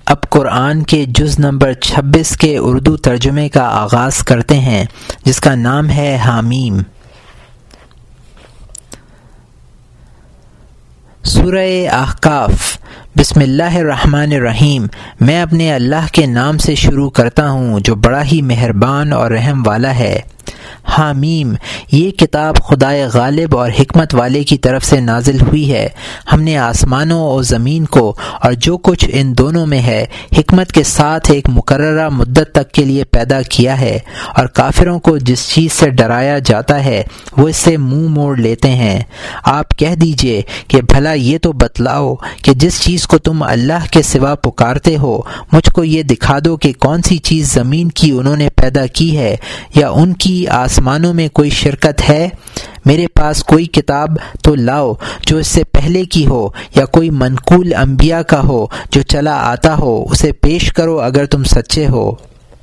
اب قرآن کے جز نمبر 26 کے اردو ترجمے کا آغاز کرتے ہیں، جس کا نام ہے حامیم۔ سورہ احقاف۔ بسم اللہ الرحمن الرحیم۔ میں اپنے اللہ کے نام سے شروع کرتا ہوں جو بڑا ہی مہربان اور رحم والا ہے۔ حامیم، یہ کتاب خدائے غالب اور حکمت والے کی طرف سے نازل ہوئی ہے۔ ہم نے آسمانوں اور زمین کو اور جو کچھ ان دونوں میں ہے حکمت کے ساتھ ایک مقررہ مدت تک کے لیے پیدا کیا ہے، اور کافروں کو جس چیز سے ڈرایا جاتا ہے وہ اس سے منہ موڑ لیتے ہیں۔ آپ کہہ دیجئے کہ بھلا یہ تو بتلاؤ کہ جس چیز کو تم اللہ کے سوا پکارتے ہو مجھ کو یہ دکھا دو کہ کون سی چیز زمین کی انہوں نے پیدا کی ہے، یا ان کی آسمانوں میں کوئی شرکت ہے؟ میرے پاس کوئی کتاب تو لاؤ جو اس سے پہلے کی ہو، یا کوئی منقول انبیاء کا ہو جو چلا آتا ہو، اسے پیش کرو اگر تم سچے ہو۔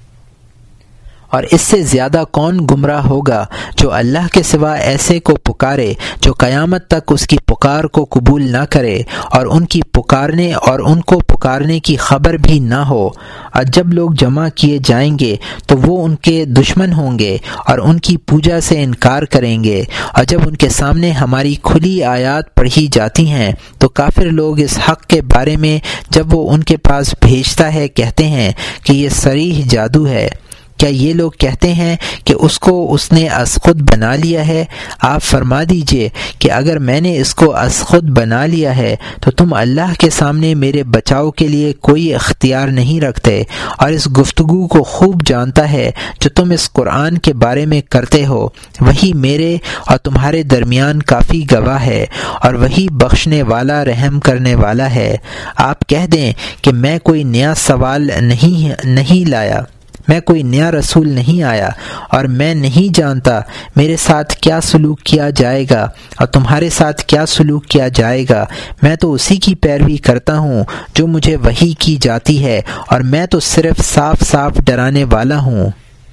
اور اس سے زیادہ کون گمراہ ہوگا جو اللہ کے سوا ایسے کو پکارے جو قیامت تک اس کی پکار کو قبول نہ کرے، اور ان کی پکارنے اور ان کو پکارنے کی خبر بھی نہ ہو۔ اور جب لوگ جمع کیے جائیں گے تو وہ ان کے دشمن ہوں گے اور ان کی پوجا سے انکار کریں گے، اور جب ان کے سامنے ہماری کھلی آیات پڑھی جاتی ہیں تو کافر لوگ اس حق کے بارے میں جب وہ ان کے پاس بھیجتا ہے کہتے ہیں کہ یہ صریح جادو ہے۔ کیا یہ لوگ کہتے ہیں کہ اس کو اس نے از خود بنا لیا ہے؟ آپ فرما دیجئے کہ اگر میں نے اس کو از خود بنا لیا ہے تو تم اللہ کے سامنے میرے بچاؤ کے لیے کوئی اختیار نہیں رکھتے، اور اس گفتگو کو خوب جانتا ہے جو تم اس قرآن کے بارے میں کرتے ہو۔ وہی میرے اور تمہارے درمیان کافی گواہ ہے، اور وہی بخشنے والا رحم کرنے والا ہے۔ آپ کہہ دیں کہ میں کوئی نیا سوال نہیں لایا، میں کوئی نیا رسول نہیں آیا، اور میں نہیں جانتا میرے ساتھ کیا سلوک کیا جائے گا اور تمہارے ساتھ کیا سلوک کیا جائے گا۔ میں تو اسی کی پیروی کرتا ہوں جو مجھے وحی کی جاتی ہے، اور میں تو صرف صاف صاف ڈرانے والا ہوں۔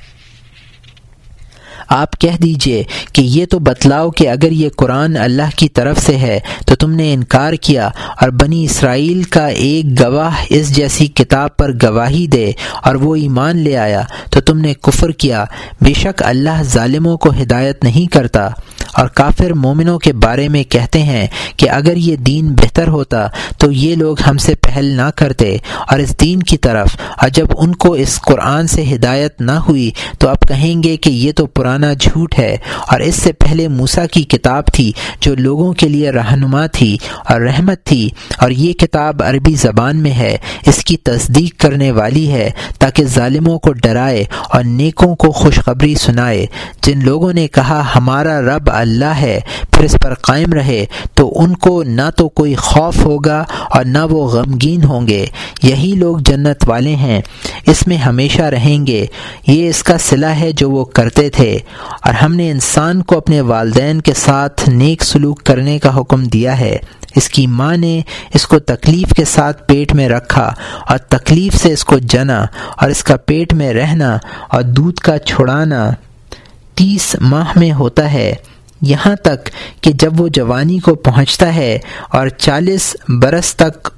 آپ کہہ دیجئے کہ یہ تو بتلاؤ کہ اگر یہ قرآن اللہ کی طرف سے ہے تو تم نے انکار کیا، اور بنی اسرائیل کا ایک گواہ اس جیسی کتاب پر گواہی دے اور وہ ایمان لے آیا تو تم نے کفر کیا۔ بے شک اللہ ظالموں کو ہدایت نہیں کرتا۔ اور کافر مومنوں کے بارے میں کہتے ہیں کہ اگر یہ دین بہتر ہوتا تو یہ لوگ ہم سے پہل نہ کرتے اور اس دین کی طرف، اور جب ان کو اس قرآن سے ہدایت نہ ہوئی تو اب کہیں گے کہ یہ تو پرانا جھوٹ ہے، اور اس سے پہلے موسیٰ کی کتاب تھی جو لوگوں کے لیے رہنما تھی اور رحمت تھی، اور یہ کتاب عربی زبان میں ہے، اس کی تصدیق کرنے والی ہے تاکہ ظالموں کو ڈرائے اور نیکوں کو خوشخبری سنائے۔ جن لوگوں نے کہا ہمارا رب اللہ ہے پھر اس پر قائم رہے تو ان کو نہ تو کوئی خوف ہوگا اور نہ وہ غمگین ہوں گے۔ یہی لوگ جنت والے ہیں، اس میں ہمیشہ رہیں گے۔ یہ اس کا صلہ ہے جو وہ کرتے تھے۔ اور ہم نے انسان کو اپنے والدین کے ساتھ نیک سلوک کرنے کا حکم دیا ہے۔ اس کی ماں نے اس کو تکلیف کے ساتھ پیٹ میں رکھا اور تکلیف سے اس کو جنا، اور اس کا پیٹ میں رہنا اور دودھ کا چھڑانا 30 ماہ میں ہوتا ہے، یہاں تک کہ جب وہ جوانی کو پہنچتا ہے اور 40 برس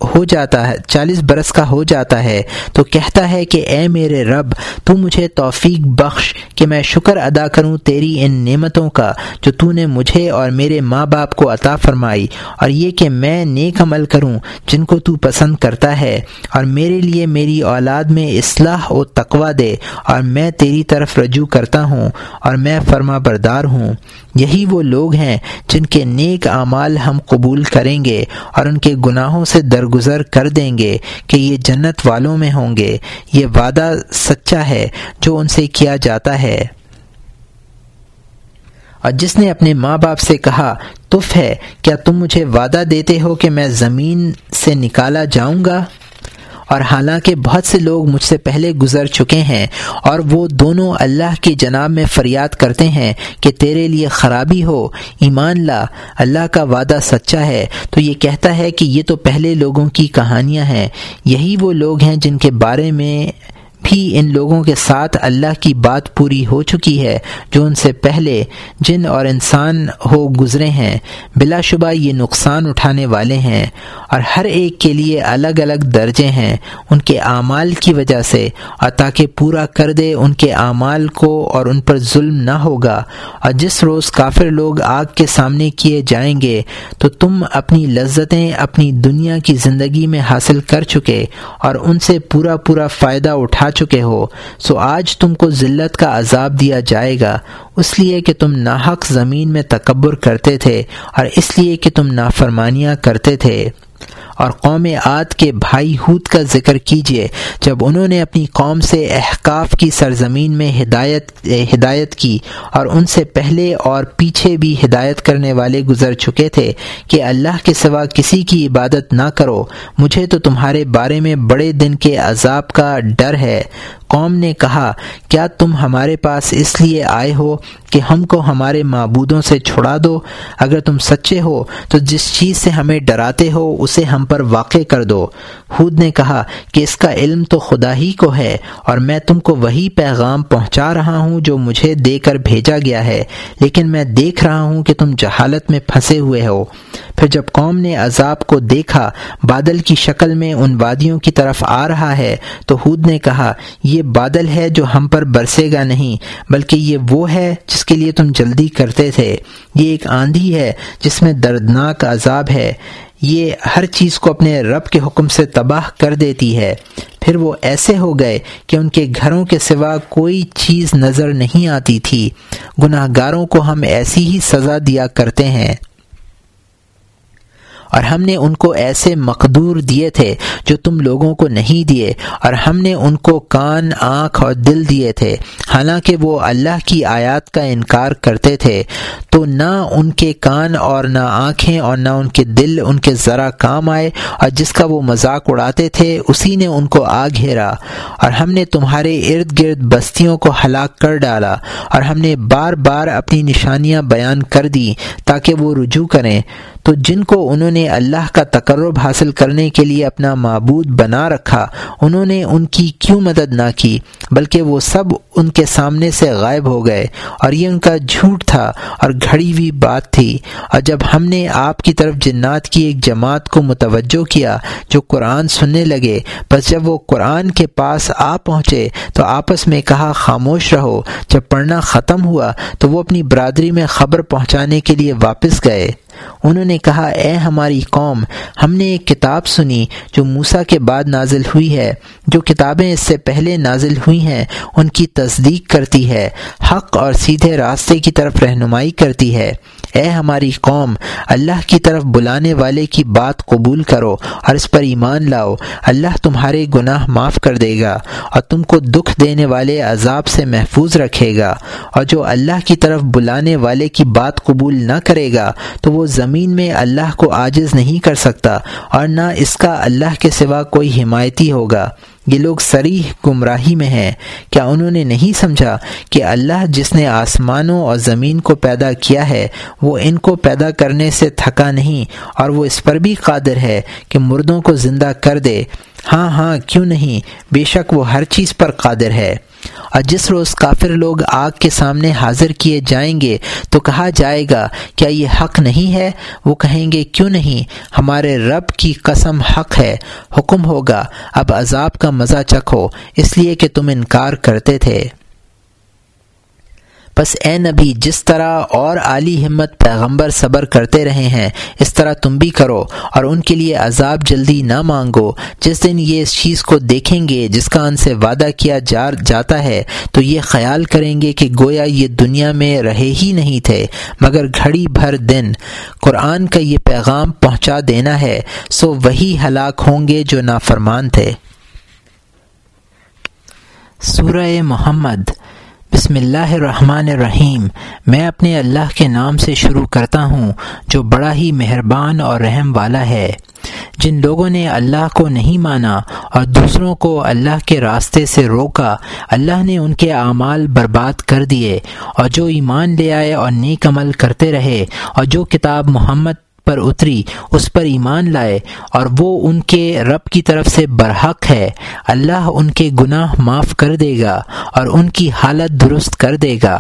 کا ہو جاتا ہے تو کہتا ہے کہ اے میرے رب تو مجھے توفیق بخش کہ میں شکر ادا کروں تیری ان نعمتوں کا جو تو نے مجھے اور میرے ماں باپ کو عطا فرمائی، اور یہ کہ میں نیک عمل کروں جن کو تو پسند کرتا ہے، اور میرے لیے میری اولاد میں اصلاح و تقوی دے، اور میں تیری طرف رجوع کرتا ہوں اور میں فرما بردار ہوں۔ یہی وہ لوگ ہیں جن کے نیک اعمال ہم قبول کریں گے اور ان کے گناہوں سے درگزر کر دیں گے کہ یہ جنت والوں میں ہوں گے۔ یہ وعدہ سچا ہے جو ان سے کیا جاتا ہے۔ اور جس نے اپنے ماں باپ سے کہا تف ہے، کیا تم مجھے وعدہ دیتے ہو کہ میں زمین سے نکالا جاؤں گا؟ اور حالانکہ بہت سے لوگ مجھ سے پہلے گزر چکے ہیں اور وہ دونوں اللہ کی جناب میں فریاد کرتے ہیں کہ تیرے لیے خرابی ہو، ایمان لا، اللہ کا وعدہ سچا ہے، تو یہ کہتا ہے کہ یہ تو پہلے لوگوں کی کہانیاں ہیں۔ یہی وہ لوگ ہیں جن کے بارے میں بھی ان لوگوں کے ساتھ اللہ کی بات پوری ہو چکی ہے جو ان سے پہلے جن اور انسان ہو گزرے ہیں۔ بلا شبہ یہ نقصان اٹھانے والے ہیں، اور ہر ایک کے لیے الگ الگ درجے ہیں ان کے اعمال کی وجہ سے، اور تاکہ پورا کر دے ان کے اعمال کو اور ان پر ظلم نہ ہوگا۔ اور جس روز کافر لوگ آگ کے سامنے کیے جائیں گے تو تم اپنی لذتیں اپنی دنیا کی زندگی میں حاصل کر چکے اور ان سے پورا فائدہ اٹھا چکے ہو، سو آج تم کو ذلت کا عذاب دیا جائے گا، اس لیے کہ تم ناحق زمین میں تکبر کرتے تھے اور اس لیے کہ تم نافرمانیاں کرتے تھے۔ اور قوم عاد کے بھائی ہود کا ذکر کیجیے، جب انہوں نے اپنی قوم سے احقاف کی سرزمین میں ہدایت کی، اور ان سے پہلے اور پیچھے بھی ہدایت کرنے والے گزر چکے تھے کہ اللہ کے سوا کسی کی عبادت نہ کرو، مجھے تو تمہارے بارے میں بڑے دن کے عذاب کا ڈر ہے۔ قوم نے کہا، کیا تم ہمارے پاس اس لیے آئے ہو کہ ہم کو ہمارے معبودوں سے چھڑا دو؟ اگر تم سچے ہو تو جس چیز سے ہمیں ڈراتے ہو اسے ہم پر واقع کر دو۔ ہود نے کہا کہ اس کا علم تو خدا ہی کو ہے، اور میں تم کو وہی پیغام پہنچا رہا ہوں جو مجھے دے کر بھیجا گیا ہے، لیکن میں دیکھ رہا ہوں کہ تم جہالت میں پھنسے ہوئے ہو۔ پھر جب قوم نے عذاب کو دیکھا بادل کی شکل میں ان وادیوں کی طرف آ رہا ہے، تو ہود نے کہا، یہ بادل ہے جو ہم پر برسے گا نہیں، بلکہ یہ وہ ہے جس کے لیے تم جلدی کرتے تھے۔ یہ ایک آندھی ہے جس میں دردناک عذاب ہے، یہ ہر چیز کو اپنے رب کے حکم سے تباہ کر دیتی ہے۔ پھر وہ ایسے ہو گئے کہ ان کے گھروں کے سوا کوئی چیز نظر نہیں آتی تھی۔ گناہ گاروں کو ہم ایسی ہی سزا دیا کرتے ہیں، اور ہم نے ان کو ایسے مقدور دیے تھے جو تم لوگوں کو نہیں دیے، اور ہم نے ان کو کان، آنکھ اور دل دیے تھے، حالانکہ وہ اللہ کی آیات کا انکار کرتے تھے، تو نہ ان کے کان اور نہ آنکھیں اور نہ ان کے دل ان کے ذرا کام آئے، اور جس کا وہ مذاق اڑاتے تھے اسی نے ان کو آ گھیرا۔ اور ہم نے تمہارے ارد گرد بستیوں کو ہلاک کر ڈالا، اور ہم نے بار بار اپنی نشانیاں بیان کر دی تاکہ وہ رجوع کریں، تو جن کو انہوں نے اللہ کا تقرب حاصل کرنے کے لیے اپنا معبود بنا رکھا، انہوں نے ان کی کیوں مدد نہ کی، بلکہ وہ سب ان کے سامنے سے غائب ہو گئے، اور یہ ان کا جھوٹ تھا اور گھڑی ہوئی بات تھی۔ اور جب ہم نے آپ کی طرف جنات کی ایک جماعت کو متوجہ کیا جو قرآن سننے لگے، بس جب وہ قرآن کے پاس آ پہنچے تو آپس میں کہا، خاموش رہو۔ جب پڑھنا ختم ہوا تو وہ اپنی برادری میں خبر پہنچانے کے لیے واپس گئے۔ انہوں نے کہا، اے ہماری قوم، ہم نے ایک کتاب سنی جو موسیٰ کے بعد نازل ہوئی ہے، جو کتابیں اس سے پہلے نازل ہوئی ہیں ان کی تصدیق کرتی ہے، حق اور سیدھے راستے کی طرف رہنمائی کرتی ہے۔ اے ہماری قوم، اللہ کی طرف بلانے والے کی بات قبول کرو اور اس پر ایمان لاؤ، اللہ تمہارے گناہ معاف کر دے گا اور تم کو دکھ دینے والے عذاب سے محفوظ رکھے گا۔ اور جو اللہ کی طرف بلانے والے کی بات قبول نہ کرے گا تو وہ زمین میں اللہ کو عاجز نہیں کر سکتا، اور نہ اس کا اللہ کے سوا کوئی حمایتی ہوگا۔ یہ لوگ صریح گمراہی میں ہیں۔ کیا انہوں نے نہیں سمجھا کہ اللہ جس نے آسمانوں اور زمین کو پیدا کیا ہے وہ ان کو پیدا کرنے سے تھکا نہیں، اور وہ اس پر بھی قادر ہے کہ مردوں کو زندہ کر دے؟ ہاں کیوں نہیں، بے شک وہ ہر چیز پر قادر ہے۔ اور جس روز کافر لوگ آگ کے سامنے حاضر کیے جائیں گے تو کہا جائے گا، کیا یہ حق نہیں ہے؟ وہ کہیں گے، کیوں نہیں، ہمارے رب کی قسم حق ہے۔ حکم ہوگا، اب عذاب کا مزہ چکھو، اس لیے کہ تم انکار کرتے تھے۔ بس اے نبی، جس طرح اور عالی ہمت پیغمبر صبر کرتے رہے ہیں اس طرح تم بھی کرو، اور ان کے لیے عذاب جلدی نہ مانگو۔ جس دن یہ اس چیز کو دیکھیں گے جس کا ان سے وعدہ کیا جاتا ہے تو یہ خیال کریں گے کہ گویا یہ دنیا میں رہے ہی نہیں تھے مگر گھڑی بھر دن۔ قرآن کا یہ پیغام پہنچا دینا ہے، سو وہی ہلاک ہوں گے جو نافرمان تھے۔ سورہ محمد۔ بسم اللہ الرحمن الرحیم۔ میں اپنے اللہ کے نام سے شروع کرتا ہوں جو بڑا ہی مہربان اور رحم والا ہے۔ جن لوگوں نے اللہ کو نہیں مانا اور دوسروں کو اللہ کے راستے سے روکا، اللہ نے ان کے اعمال برباد کر دیے، اور جو ایمان لے آئے اور نیک عمل کرتے رہے اور جو کتاب محمد پر اتری اس پر ایمان لائے اور وہ ان کے رب کی طرف سے برحق ہے، اللہ ان کے گناہ معاف کر دے گا اور ان کی حالت درست کر دے گا۔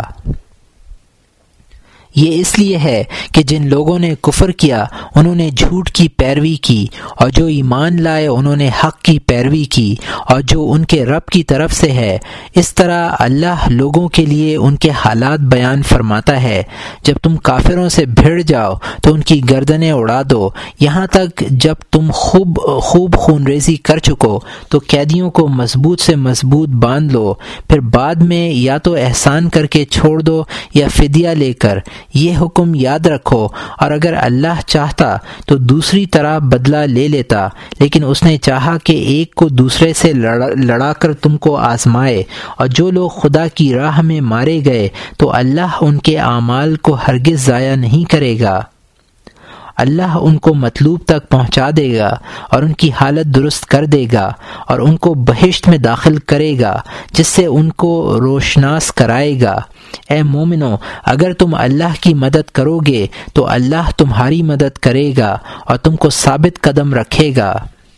یہ اس لیے ہے کہ جن لوگوں نے کفر کیا انہوں نے جھوٹ کی پیروی کی، اور جو ایمان لائے انہوں نے حق کی پیروی کی، اور جو ان کے رب کی طرف سے ہے۔ اس طرح اللہ لوگوں کے لیے ان کے حالات بیان فرماتا ہے۔ جب تم کافروں سے بھیڑ جاؤ تو ان کی گردنیں اڑا دو، یہاں تک جب تم خوب خون ریزی کر چکو تو قیدیوں کو مضبوط سے مضبوط باندھ لو، پھر بعد میں یا تو احسان کر کے چھوڑ دو یا فدیہ لے کر۔ یہ حکم یاد رکھو، اور اگر اللہ چاہتا تو دوسری طرح بدلہ لے لیتا، لیکن اس نے چاہا کہ ایک کو دوسرے سے لڑا کر تم کو آزمائے، اور جو لوگ خدا کی راہ میں مارے گئے تو اللہ ان کے اعمال کو ہرگز ضائع نہیں کرے گا۔ اللہ ان کو مطلوب تک پہنچا دے گا اور ان کی حالت درست کر دے گا، اور ان کو بہشت میں داخل کرے گا جس سے ان کو روشناس کرائے گا۔ اے مومنو، اگر تم اللہ کی مدد کرو گے تو اللہ تمہاری مدد کرے گا اور تم کو ثابت قدم رکھے گا،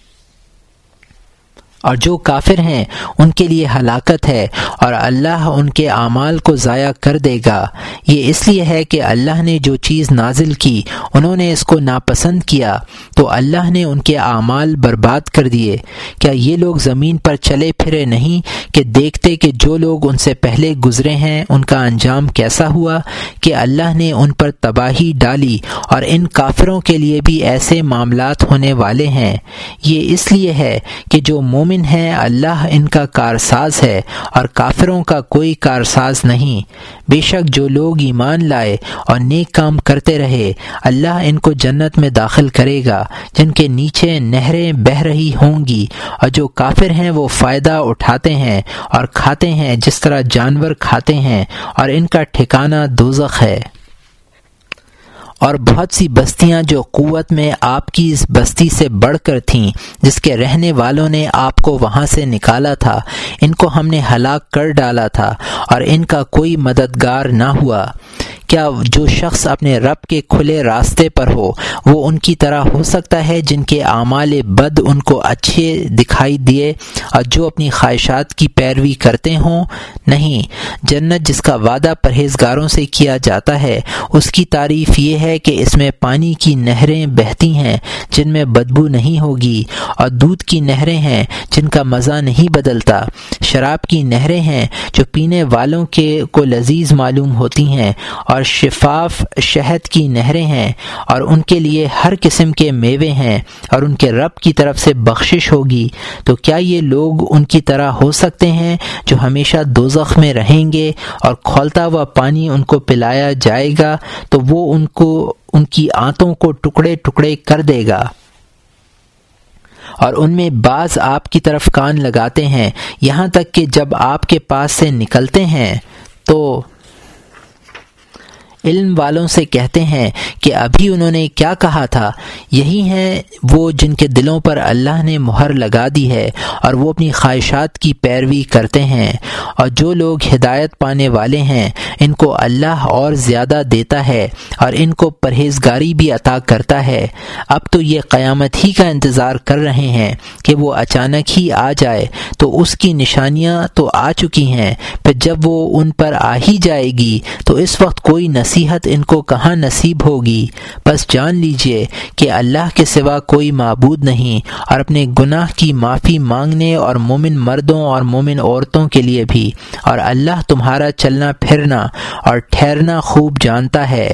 اور جو کافر ہیں ان کے لیے ہلاکت ہے اور اللہ ان کے اعمال کو ضائع کر دے گا۔ یہ اس لیے ہے کہ اللہ نے جو چیز نازل کی انہوں نے اس کو ناپسند کیا تو اللہ نے ان کے اعمال برباد کر دیے۔ کیا یہ لوگ زمین پر چلے پھرے نہیں کہ دیکھتے کہ جو لوگ ان سے پہلے گزرے ہیں ان کا انجام کیسا ہوا، کہ اللہ نے ان پر تباہی ڈالی، اور ان کافروں کے لیے بھی ایسے معاملات ہونے والے ہیں۔ یہ اس لیے ہے کہ جو مومن ہیں اللہ ان کا کارساز ہے اور کافروں کا کوئی کارساز نہیں۔ بے شک جو لوگ ایمان لائے اور نیک کام کرتے رہے اللہ ان کو جنت میں داخل کرے گا جن کے نیچے نہریں بہہ رہی ہوں گی، اور جو کافر ہیں وہ فائدہ اٹھاتے ہیں اور کھاتے ہیں جس طرح جانور کھاتے ہیں، اور ان کا ٹھکانہ دوزخ ہے۔ اور بہت سی بستیاں جو قوت میں آپ کی اس بستی سے بڑھ کر تھیں جس کے رہنے والوں نے آپ کو وہاں سے نکالا تھا، ان کو ہم نے ہلاک کر ڈالا تھا اور ان کا کوئی مددگار نہ ہوا۔ کیا جو شخص اپنے رب کے کھلے راستے پر ہو وہ ان کی طرح ہو سکتا ہے جن کے اعمال بد ان کو اچھے دکھائی دیے اور جو اپنی خواہشات کی پیروی کرتے ہوں؟ نہیں، جنت جس کا وعدہ پرہیزگاروں سے کیا جاتا ہے اس کی تعریف یہ ہے کہ اس میں پانی کی نہریں بہتی ہیں جن میں بدبو نہیں ہوگی، اور دودھ کی نہریں ہیں جن کا مزہ نہیں بدلتا، شراب کی نہریں ہیں جو پینے والوں کو لذیذ معلوم ہوتی ہیں، اور شفاف شہد کی نہریں ہیں، اور ان کے لیے ہر قسم کے میوے ہیں، اور ان کے رب کی طرف سے بخشش ہوگی۔ تو کیا یہ لوگ ان کی طرح ہو سکتے ہیں جو ہمیشہ دوزخ میں رہیں گے اور کھولتا ہوا پانی ان کو پلایا جائے گا تو وہ ان کی آنتوں کو ٹکڑے ٹکڑے کر دے گا، اور ان میں بعض آپ کی طرف کان لگاتے ہیں، یہاں تک کہ جب آپ کے پاس سے نکلتے ہیں تو علم والوں سے کہتے ہیں کہ ابھی انہوں نے کیا کہا تھا۔ یہی ہیں وہ جن کے دلوں پر اللہ نے مہر لگا دی ہے اور وہ اپنی خواہشات کی پیروی کرتے ہیں، اور جو لوگ ہدایت پانے والے ہیں ان کو اللہ اور زیادہ دیتا ہے اور ان کو پرہیزگاری بھی عطا کرتا ہے۔ اب تو یہ قیامت ہی کا انتظار کر رہے ہیں کہ وہ اچانک ہی آ جائے، تو اس کی نشانیاں تو آ چکی ہیں، پھر جب وہ ان پر آ ہی جائے گی تو اس وقت کوئی نصیحت ان کو کہاں نصیب ہوگی۔ بس جان لیجئے کہ اللہ کے سوا کوئی معبود نہیں، اور اپنے گناہ کی معافی مانگنے اور مومن مردوں اور مومن عورتوں کے لیے بھی، اور اللہ تمہارا چلنا پھرنا اور ٹھہرنا خوب جانتا ہے۔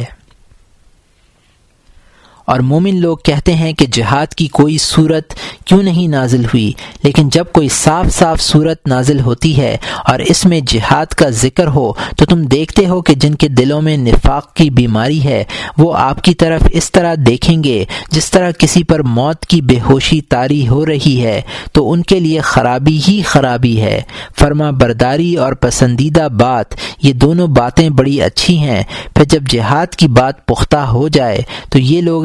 اور مومن لوگ کہتے ہیں کہ جہاد کی کوئی صورت کیوں نہیں نازل ہوئی، لیکن جب کوئی صاف صاف صورت نازل ہوتی ہے اور اس میں جہاد کا ذکر ہو تو تم دیکھتے ہو کہ جن کے دلوں میں نفاق کی بیماری ہے وہ آپ کی طرف اس طرح دیکھیں گے جس طرح کسی پر موت کی بے ہوشی طاری ہو رہی ہے، تو ان کے لیے خرابی ہی خرابی ہے۔ فرما برداری اور پسندیدہ بات، یہ دونوں باتیں بڑی اچھی ہیں، پھر جب جہاد کی بات پختہ ہو جائے تو یہ لوگ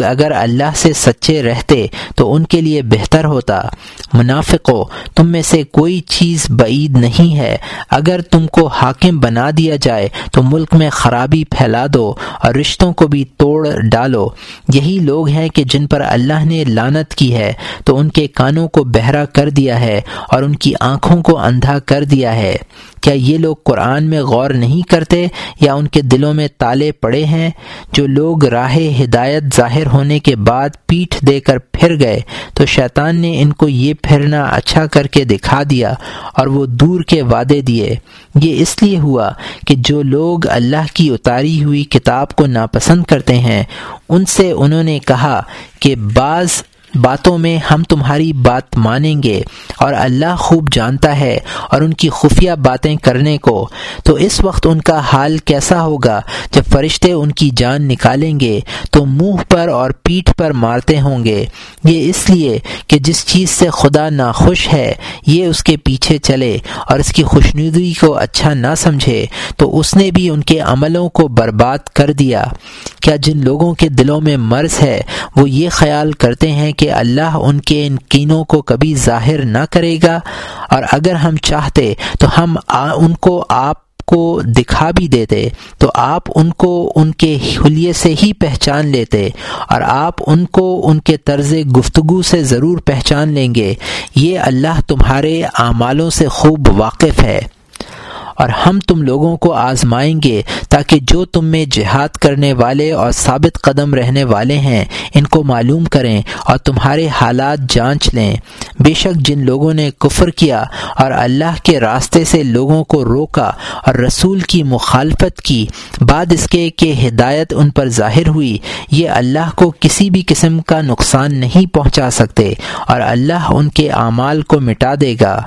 اگر اللہ سے سچے رہتے تو ان کے لیے بہتر ہوتا۔ منافقو، تم میں سے کوئی چیز بعید نہیں ہے، اگر تم کو حاکم بنا دیا جائے تو ملک میں خرابی پھیلا دو اور رشتوں کو بھی توڑ ڈالو۔ یہی لوگ ہیں کہ جن پر اللہ نے لعنت کی ہے تو ان کے کانوں کو بہرا کر دیا ہے اور ان کی آنکھوں کو اندھا کر دیا ہے۔ کیا یہ لوگ قرآن میں غور نہیں کرتے یا ان کے دلوں میں تالے پڑے ہیں؟ جو لوگ راہ ہدایت ظاہر ہونے کے بعد پیٹھ دے کر پھر گئے تو شیطان نے ان کو یہ پھرنا اچھا کر کے دکھا دیا اور وہ دور کے وعدے دیے۔ یہ اس لیے ہوا کہ جو لوگ اللہ کی اتاری ہوئی کتاب کو ناپسند کرتے ہیں ان سے انہوں نے کہا کہ بعض باتوں میں ہم تمہاری بات مانیں گے اور اللہ خوب جانتا ہے اور ان کی خفیہ باتیں کرنے کو۔ تو اس وقت ان کا حال کیسا ہوگا جب فرشتے ان کی جان نکالیں گے تو منہ پر اور پیٹھ پر مارتے ہوں گے۔ یہ اس لیے کہ جس چیز سے خدا ناخوش ہے یہ اس کے پیچھے چلے اور اس کی خوشنودی کو اچھا نہ سمجھے تو اس نے بھی ان کے عملوں کو برباد کر دیا۔ کیا جن لوگوں کے دلوں میں مرض ہے وہ یہ خیال کرتے ہیں کہ اللہ ان کے ان کینوں کو کبھی ظاہر نہ کرے گا؟ اور اگر ہم چاہتے تو ہم ان کو آپ کو دکھا بھی دیتے تو آپ ان کو ان کے حلیے سے ہی پہچان لیتے اور آپ ان کو ان کے طرز گفتگو سے ضرور پہچان لیں گے۔ یہ اللہ تمہارے اعمالوں سے خوب واقف ہے۔ اور ہم تم لوگوں کو آزمائیں گے تاکہ جو تم میں جہاد کرنے والے اور ثابت قدم رہنے والے ہیں ان کو معلوم کریں اور تمہارے حالات جانچ لیں۔ بے شک جن لوگوں نے کفر کیا اور اللہ کے راستے سے لوگوں کو روکا اور رسول کی مخالفت کی بعد اس کے کہ ہدایت ان پر ظاہر ہوئی، یہ اللہ کو کسی بھی قسم کا نقصان نہیں پہنچا سکتے اور اللہ ان کے اعمال کو مٹا دے گا۔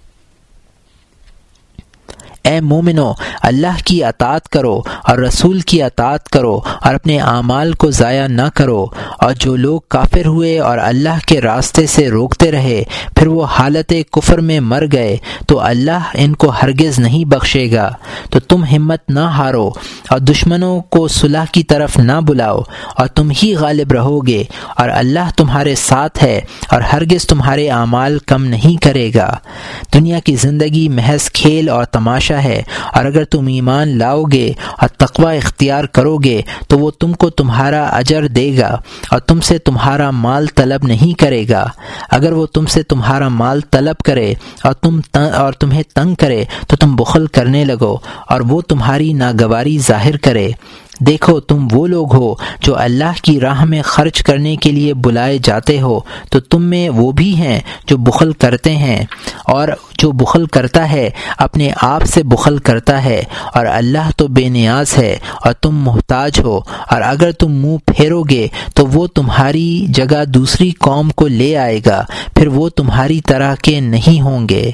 اے مومنو، اللہ کی اطاعت کرو اور رسول کی اطاعت کرو اور اپنے اعمال کو ضائع نہ کرو۔ اور جو لوگ کافر ہوئے اور اللہ کے راستے سے روکتے رہے پھر وہ حالت کفر میں مر گئے تو اللہ ان کو ہرگز نہیں بخشے گا۔ تو تم ہمت نہ ہارو اور دشمنوں کو صلح کی طرف نہ بلاؤ اور تم ہی غالب رہو گے اور اللہ تمہارے ساتھ ہے اور ہرگز تمہارے اعمال کم نہیں کرے گا۔ دنیا کی زندگی محض کھیل اور تماشا ہے اور اگر تم ایمان لاؤ گے اور تقوی اختیار کرو گے تو وہ تم کو تمہارا اجر دے گا اور تم سے تمہارا مال طلب نہیں کرے گا۔ اگر وہ تم سے تمہارا مال طلب کرے اور تمہیں تنگ کرے تو تم بخل کرنے لگو اور وہ تمہاری ناگواری ظاہر کرے۔ دیکھو تم وہ لوگ ہو جو اللہ کی راہ میں خرچ کرنے کے لیے بلائے جاتے ہو تو تم میں وہ بھی ہیں جو بخل کرتے ہیں، اور جو بخل کرتا ہے اپنے آپ سے بخل کرتا ہے اور اللہ تو بے نیاز ہے اور تم محتاج ہو، اور اگر تم منہ پھیرو گے تو وہ تمہاری جگہ دوسری قوم کو لے آئے گا، پھر وہ تمہاری طرح کے نہیں ہوں گے۔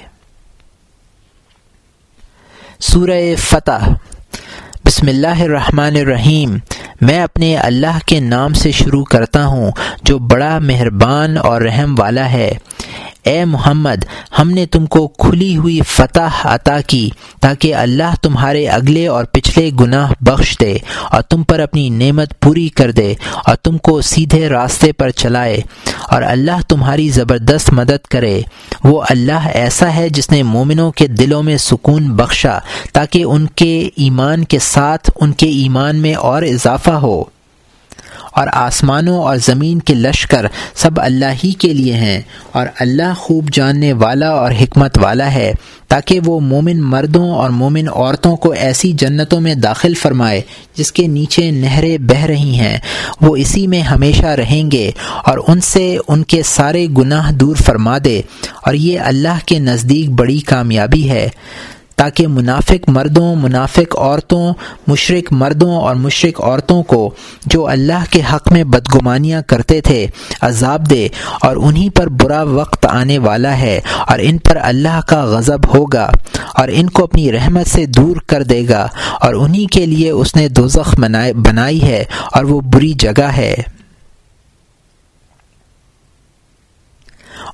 سورہ فتح۔ بسم اللہ الرحمن الرحیم۔ میں اپنے اللہ کے نام سے شروع کرتا ہوں جو بڑا مہربان اور رحم والا ہے۔ اے محمد، ہم نے تم کو کھلی ہوئی فتح عطا کی تاکہ اللہ تمہارے اگلے اور پچھلے گناہ بخش دے اور تم پر اپنی نعمت پوری کر دے اور تم کو سیدھے راستے پر چلائے، اور اللہ تمہاری زبردست مدد کرے۔ وہ اللہ ایسا ہے جس نے مومنوں کے دلوں میں سکون بخشا تاکہ ان کے ایمان کے ساتھ ان کے ایمان میں اور اضافہ ہو، اور آسمانوں اور زمین کے لشکر سب اللہ ہی کے لیے ہیں، اور اللہ خوب جاننے والا اور حکمت والا ہے، تاکہ وہ مومن مردوں اور مومن عورتوں کو ایسی جنتوں میں داخل فرمائے جس کے نیچے نہریں بہہ رہی ہیں، وہ اسی میں ہمیشہ رہیں گے، اور ان سے ان کے سارے گناہ دور فرما دے، اور یہ اللہ کے نزدیک بڑی کامیابی ہے، تاکہ منافق مردوں، منافق عورتوں، مشرک مردوں اور مشرک عورتوں کو جو اللہ کے حق میں بدگمانیاں کرتے تھے عذاب دے، اور انہی پر برا وقت آنے والا ہے اور ان پر اللہ کا غضب ہوگا اور ان کو اپنی رحمت سے دور کر دے گا، اور انہی کے لیے اس نے دوزخ بنائی ہے اور وہ بری جگہ ہے۔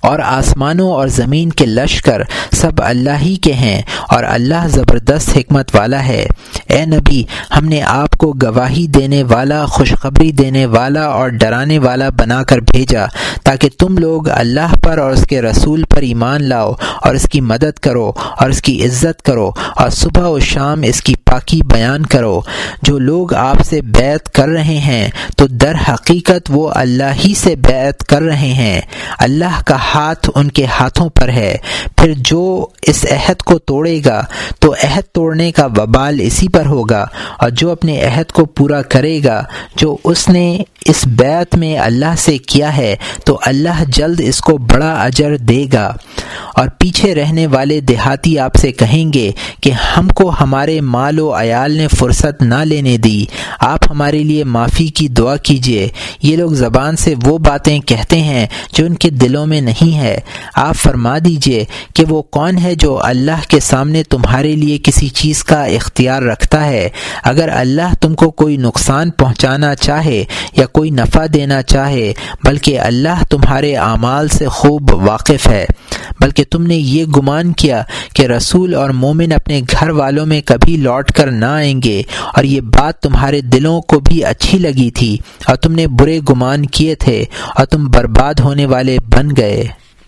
اور آسمانوں اور زمین کے لشکر سب اللہ ہی کے ہیں اور اللہ زبردست حکمت والا ہے۔ اے نبی، ہم نے آپ کو گواہی دینے والا، خوشخبری دینے والا اور ڈرانے والا بنا کر بھیجا تاکہ تم لوگ اللہ پر اور اس کے رسول پر ایمان لاؤ اور اس کی مدد کرو اور اس کی عزت کرو اور صبح و شام اس کی پاکی بیان کرو۔ جو لوگ آپ سے بیعت کر رہے ہیں تو در حقیقت وہ اللہ ہی سے بیعت کر رہے ہیں، اللہ کا ہاتھ ان کے ہاتھوں پر ہے۔ پھر جو اس عہد کو توڑے گا تو عہد توڑنے کا وبال اسی پر ہوگا، اور جو اپنے عہد کو پورا کرے گا جو اس نے اس بیعت میں اللہ سے کیا ہے تو اللہ جلد اس کو بڑا اجر دے گا۔ اور پیچھے رہنے والے دیہاتی آپ سے کہیں گے کہ ہم کو ہمارے مال و عیال نے فرصت نہ لینے دی، آپ ہمارے لیے معافی کی دعا کیجیے۔ یہ لوگ زبان سے وہ باتیں کہتے ہیں جو ان کے دلوں میں نہیں ہے۔ آپ فرما دیجئے کہ وہ کون ہے جو اللہ کے سامنے تمہارے لیے کسی چیز کا اختیار رکھتا ہے؟ اگر اللہ تم کو کوئی نقصان پہنچانا چاہے یا کوئی نفع دینا چاہے، بلکہ اللہ تمہارے اعمال سے خوب واقف ہے۔ بلکہ تم نے یہ گمان کیا کہ رسول اور مومن اپنے گھر والوں میں کبھی لوٹ کر نہ آئیں گے، اور یہ بات تمہارے دلوں کو بھی اچھی لگی تھی، اور تم نے برے گمان کیے تھے اور تم برباد ہونے والے بن گئے۔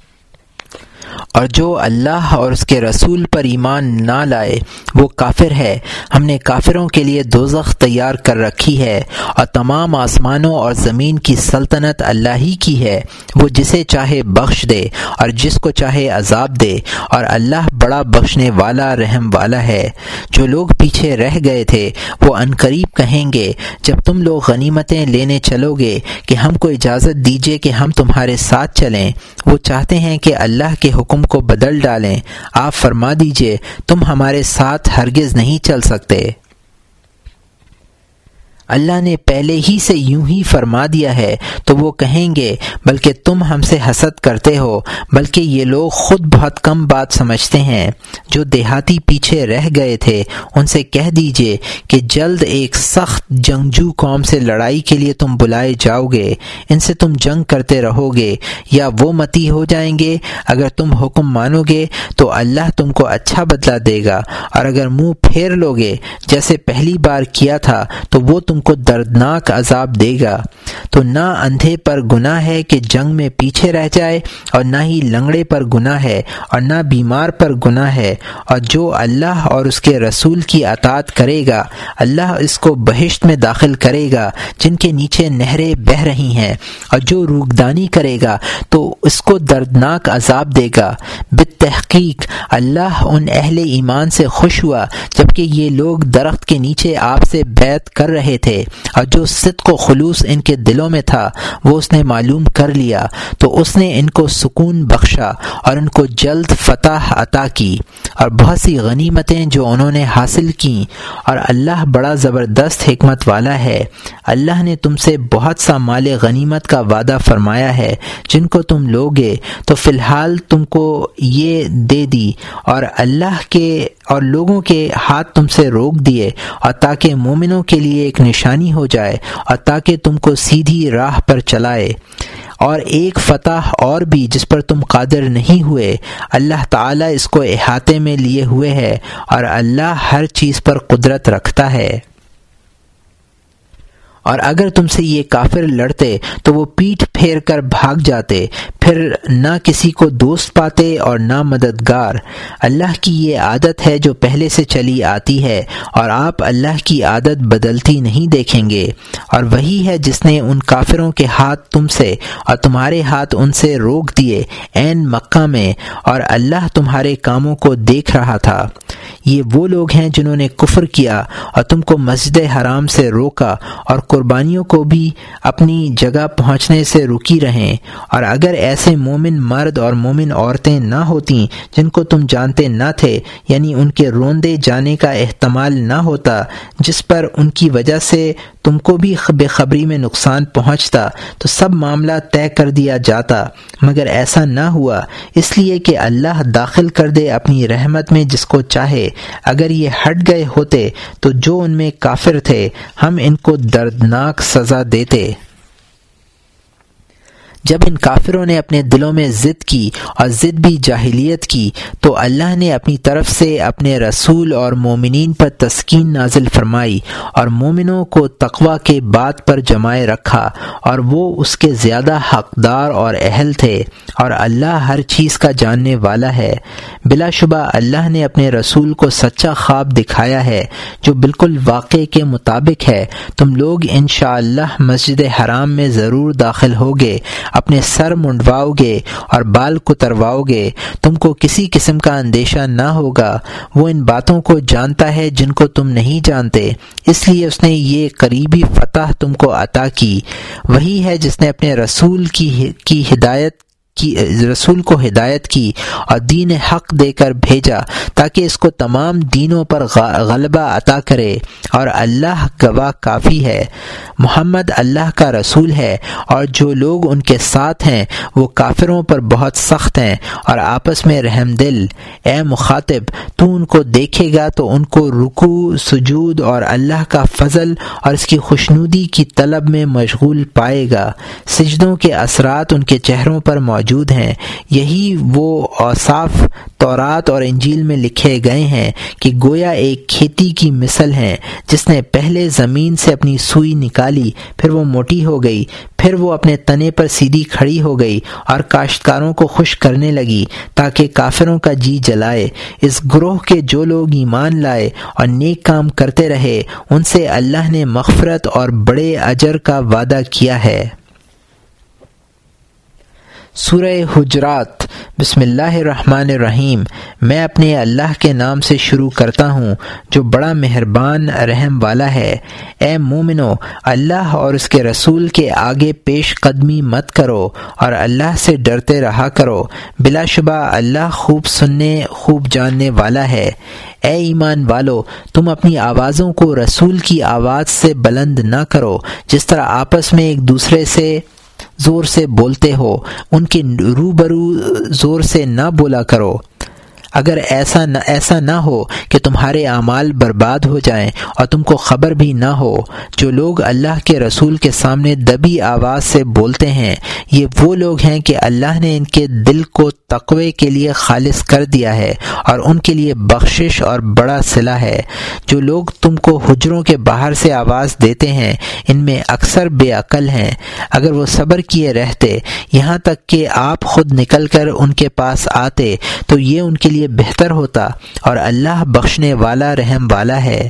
اور جو اللہ اور اس کے رسول پر ایمان نہ لائے وہ کافر ہے۔ ہم نے کافروں کے لیے دوزخ تیار کر رکھی ہے، اور تمام آسمانوں اور زمین کی سلطنت اللہ ہی کی ہے، وہ جسے چاہے بخش دے اور جس کو چاہے عذاب دے، اور اللہ بڑا بخشنے والا رحم والا ہے۔ جو لوگ پیچھے رہ گئے تھے وہ عنقریب کہیں گے جب تم لوگ غنیمتیں لینے چلو گے کہ ہم کو اجازت دیجیے کہ ہم تمہارے ساتھ چلیں۔ وہ چاہتے ہیں کہ اللہ کے حکم کو بدل ڈالیں۔ آپ فرما دیجئے تم ہمارے ساتھ ہرگز نہیں چل سکتے۔ اللہ نے پہلے ہی سے یوں ہی فرما دیا ہے۔ تو وہ کہیں گے بلکہ تم ہم سے حسد کرتے ہو، بلکہ یہ لوگ خود بہت کم بات سمجھتے ہیں۔ جو دیہاتی پیچھے رہ گئے تھے ان سے کہہ دیجئے کہ جلد ایک سخت جنگجو قوم سے لڑائی کے لیے تم بلائے جاؤ گے، ان سے تم جنگ کرتے رہو گے یا وہ متی ہو جائیں گے۔ اگر تم حکم مانو گے تو اللہ تم کو اچھا بدلہ دے گا، اور اگر منہ پھیر لو گے جیسے پہلی بار کیا تھا تو وہ تم کو دردناک عذاب دے گا۔ تو نہ اندھے پر گناہ ہے کہ جنگ میں پیچھے رہ جائے، اور نہ ہی لنگڑے پر گناہ ہے، اور نہ بیمار پر گناہ ہے، اور جو اللہ اور اس کے رسول کی اطاعت کرے گا اللہ اس کو بہشت میں داخل کرے گا جن کے نیچے نہریں بہہ رہی ہیں، اور جو روگدانی کرے گا تو اس کو دردناک عذاب دے گا۔ بالتحقیق اللہ ان اہل ایمان سے خوش ہوا جبکہ یہ لوگ درخت کے نیچے آپ سے بیعت کر رہے تھے، اور جو صدق و خلوص ان کے دلوں میں تھا وہ اس نے معلوم کر لیا، تو اس نے ان کو سکون بخشا اور ان کو جلد فتح عطا کی اور بہت سی غنیمتیں جو انہوں نے حاصل کیں، اور اللہ بڑا زبردست حکمت والا ہے۔ اللہ نے تم سے بہت سا مال غنیمت کا وعدہ فرمایا ہے جن کو تم لوگے، تو فی الحال تم کو یہ دے دی، اور اللہ کے اور لوگوں کے ہاتھ تم سے روک دیے، اور تاکہ مومنوں کے لیے ایک نشانی ہو جائے اور تاکہ تم کو سیدھی راہ پر چلائے۔ اور ایک فتح اور بھی جس پر تم قادر نہیں ہوئے، اللہ تعالیٰ اس کو احاطے میں لیے ہوئے ہے، اور اللہ ہر چیز پر قدرت رکھتا ہے۔ اور اگر تم سے یہ کافر لڑتے تو وہ پیٹھ پھیر کر بھاگ جاتے، پھر نہ کسی کو دوست پاتے اور نہ مددگار۔ اللہ کی یہ عادت ہے جو پہلے سے چلی آتی ہے، اور آپ اللہ کی عادت بدلتی نہیں دیکھیں گے۔ اور وہی ہے جس نے ان کافروں کے ہاتھ تم سے اور تمہارے ہاتھ ان سے روک دیے عین مکہ میں، اور اللہ تمہارے کاموں کو دیکھ رہا تھا۔ یہ وہ لوگ ہیں جنہوں نے کفر کیا اور تم کو مسجد حرام سے روکا، اور قربانیوں کو بھی اپنی جگہ پہنچنے سے رکی رہیں۔ اور اگر ایسے مومن مرد اور مومن عورتیں نہ ہوتیں جن کو تم جانتے نہ تھے، یعنی ان کے روندے جانے کا احتمال نہ ہوتا جس پر ان کی وجہ سے تم کو بھی بے خبری میں نقصان پہنچتا، تو سب معاملہ طے کر دیا جاتا، مگر ایسا نہ ہوا، اس لیے کہ اللہ داخل کر دے اپنی رحمت میں جس کو چاہے۔ اگر یہ ہٹ گئے ہوتے تو جو ان میں کافر تھے ہم ان کو دردناک سزا دیتے۔ جب ان کافروں نے اپنے دلوں میں ضد کی اور ضد بھی جاہلیت کی تو اللہ نے اپنی طرف سے اپنے رسول اور مومنین پر تسکین نازل فرمائی اور مومنوں کو تقوی کے بات پر جمائے رکھا اور وہ اس کے زیادہ حقدار اور اہل تھے، اور اللہ ہر چیز کا جاننے والا ہے۔ بلا شبہ اللہ نے اپنے رسول کو سچا خواب دکھایا ہے جو بالکل واقعے کے مطابق ہے۔ تم لوگ انشاءاللہ مسجد حرام میں ضرور داخل ہوگے، اپنے سر منڈواؤ گے اور بال کترواؤ گے، تم کو کسی قسم کا اندیشہ نہ ہوگا۔ وہ ان باتوں کو جانتا ہے جن کو تم نہیں جانتے، اس لیے اس نے یہ قریبی فتح تم کو عطا کی۔ وہی ہے جس نے اپنے رسول رسول کو ہدایت کی اور دین حق دے کر بھیجا تاکہ اس کو تمام دینوں پر غلبہ عطا کرے، اور اللہ گواہ کافی ہے۔ محمد اللہ کا رسول ہے اور جو لوگ ان کے ساتھ ہیں وہ کافروں پر بہت سخت ہیں اور آپس میں رحم دل۔ اے مخاطب، تو ان کو دیکھے گا تو ان کو رکوع، سجود اور اللہ کا فضل اور اس کی خوشنودی کی طلب میں مشغول پائے گا۔ سجدوں کے اثرات ان کے چہروں پر موجود ہیں۔ یہی وہ اوصاف تورات اور انجیل میں لکھے گئے ہیں کہ گویا ایک کھیتی کی مثل ہیں جس نے پہلے زمین سے اپنی سوئی نکالی، پھر وہ موٹی ہو گئی، پھر وہ اپنے تنے پر سیدھی کھڑی ہو گئی اور کاشتکاروں کو خوش کرنے لگی تاکہ کافروں کا جی جلائے۔ اس گروہ کے جو لوگ ایمان لائے اور نیک کام کرتے رہے ان سے اللہ نے مغفرت اور بڑے اجر کا وعدہ کیا ہے۔ سورہ حجرات۔ بسم اللہ الرحمن الرحیم۔ میں اپنے اللہ کے نام سے شروع کرتا ہوں جو بڑا مہربان رحم والا ہے۔ اے مومنو، اللہ اور اس کے رسول کے آگے پیش قدمی مت کرو اور اللہ سے ڈرتے رہا کرو، بلا شبہ اللہ خوب سننے خوب جاننے والا ہے۔ اے ایمان والو، تم اپنی آوازوں کو رسول کی آواز سے بلند نہ کرو جس طرح آپس میں ایک دوسرے سے زور سے بولتے ہو، ان کے روبرو زور سے نہ بولا کرو، اگر ایسا نہ ہو کہ تمہارے اعمال برباد ہو جائیں اور تم کو خبر بھی نہ ہو۔ جو لوگ اللہ کے رسول کے سامنے دبی آواز سے بولتے ہیں یہ وہ لوگ ہیں کہ اللہ نے ان کے دل کو تقوی کے لیے خالص کر دیا ہے اور ان کے لیے بخشش اور بڑا صلہ ہے۔ جو لوگ تم کو حجروں کے باہر سے آواز دیتے ہیں ان میں اکثر بے عقل ہیں۔ اگر وہ صبر کیے رہتے یہاں تک کہ آپ خود نکل کر ان کے پاس آتے تو یہ ان کے لیے بہتر ہوتا، اور اللہ بخشنے والا رحم والا ہے۔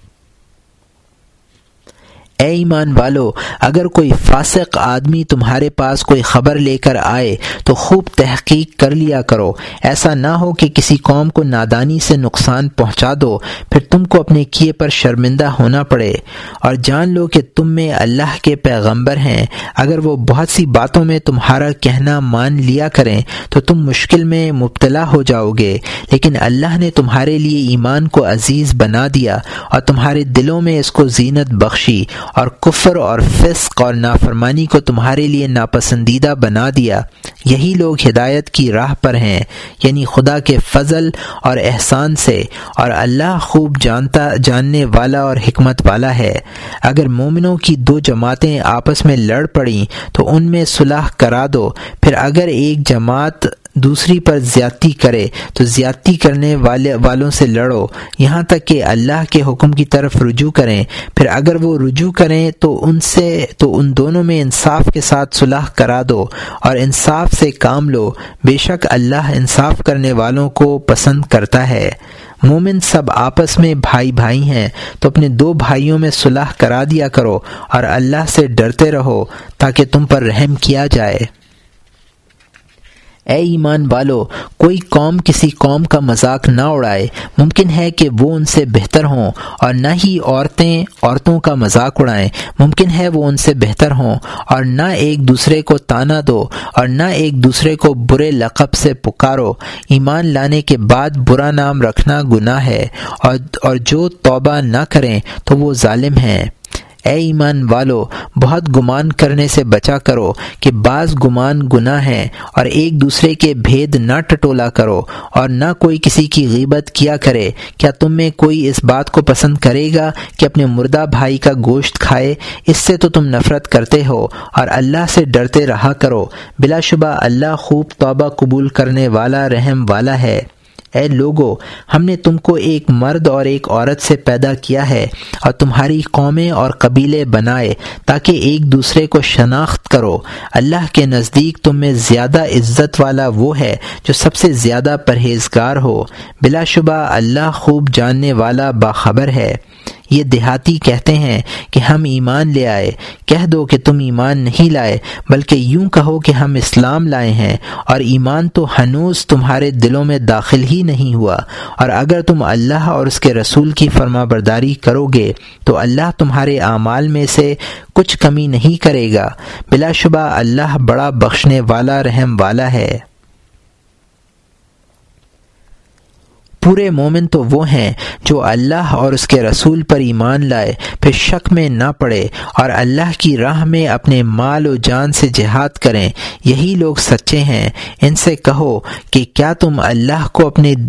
اے ایمان والو، اگر کوئی فاسق آدمی تمہارے پاس کوئی خبر لے کر آئے تو خوب تحقیق کر لیا کرو، ایسا نہ ہو کہ کسی قوم کو نادانی سے نقصان پہنچا دو پھر تم کو اپنے کیے پر شرمندہ ہونا پڑے۔ اور جان لو کہ تم میں اللہ کے پیغمبر ہیں، اگر وہ بہت سی باتوں میں تمہارا کہنا مان لیا کریں تو تم مشکل میں مبتلا ہو جاؤ گے، لیکن اللہ نے تمہارے لیے ایمان کو عزیز بنا دیا اور تمہارے دلوں میں اس کو زینت بخشی، اور کفر اور فسق اور نافرمانی کو تمہارے لیے ناپسندیدہ بنا دیا۔ یہی لوگ ہدایت کی راہ پر ہیں، یعنی خدا کے فضل اور احسان سے، اور اللہ خوب جاننے والا اور حکمت والا ہے۔ اگر مومنوں کی دو جماعتیں آپس میں لڑ پڑیں تو ان میں صلح کرا دو، پھر اگر ایک جماعت دوسری پر زیادتی کرے تو زیادتی کرنے والوں سے لڑو یہاں تک کہ اللہ کے حکم کی طرف رجوع کریں، پھر اگر وہ رجوع کریں تو ان دونوں میں انصاف کے ساتھ صلح کرا دو اور انصاف سے کام لو، بے شک اللہ انصاف کرنے والوں کو پسند کرتا ہے۔ مومن سب آپس میں بھائی بھائی ہیں تو اپنے دو بھائیوں میں صلح کرا دیا کرو اور اللہ سے ڈرتے رہو تاکہ تم پر رحم کیا جائے۔ اے ایمان والو، کوئی قوم کسی قوم کا مذاق نہ اڑائے، ممکن ہے کہ وہ ان سے بہتر ہوں، اور نہ ہی عورتیں عورتوں کا مذاق اڑائیں، ممکن ہے وہ ان سے بہتر ہوں، اور نہ ایک دوسرے کو طعنہ دو اور نہ ایک دوسرے کو برے لقب سے پکارو۔ ایمان لانے کے بعد برا نام رکھنا گناہ ہے، اور جو توبہ نہ کریں تو وہ ظالم ہیں۔ اے ایمان والو، بہت گمان کرنے سے بچا کرو کہ بعض گمان گناہ ہیں، اور ایک دوسرے کے بھید نہ ٹٹولا کرو، اور نہ کوئی کسی کی غیبت کیا کرے۔ کیا تم میں کوئی اس بات کو پسند کرے گا کہ اپنے مردہ بھائی کا گوشت کھائے؟ اس سے تو تم نفرت کرتے ہو، اور اللہ سے ڈرتے رہا کرو، بلا شبہ اللہ خوب توبہ قبول کرنے والا رحم والا ہے۔ اے لوگو، ہم نے تم کو ایک مرد اور ایک عورت سے پیدا کیا ہے، اور تمہاری قومیں اور قبیلے بنائے تاکہ ایک دوسرے کو شناخت کرو۔ اللہ کے نزدیک تم میں زیادہ عزت والا وہ ہے جو سب سے زیادہ پرہیزگار ہو، بلا شبہ اللہ خوب جاننے والا باخبر ہے۔ یہ دیہاتی کہتے ہیں کہ ہم ایمان لے آئے۔ کہہ دو کہ تم ایمان نہیں لائے، بلکہ یوں کہو کہ ہم اسلام لائے ہیں، اور ایمان تو ہنوز تمہارے دلوں میں داخل ہی نہیں ہوا۔ اور اگر تم اللہ اور اس کے رسول کی فرما برداری کرو گے تو اللہ تمہارے اعمال میں سے کچھ کمی نہیں کرے گا، بلا شبہ اللہ بڑا بخشنے والا رحم والا ہے۔ پورے مومن تو وہ ہیں جو اللہ اور اس کے رسول پر ایمان لائے، پھر شک میں نہ پڑے، اور اللہ کی راہ میں اپنے مال و جان سے جہاد کریں، یہی لوگ سچے ہیں۔ ان سے کہو کہ کیا تم اللہ کو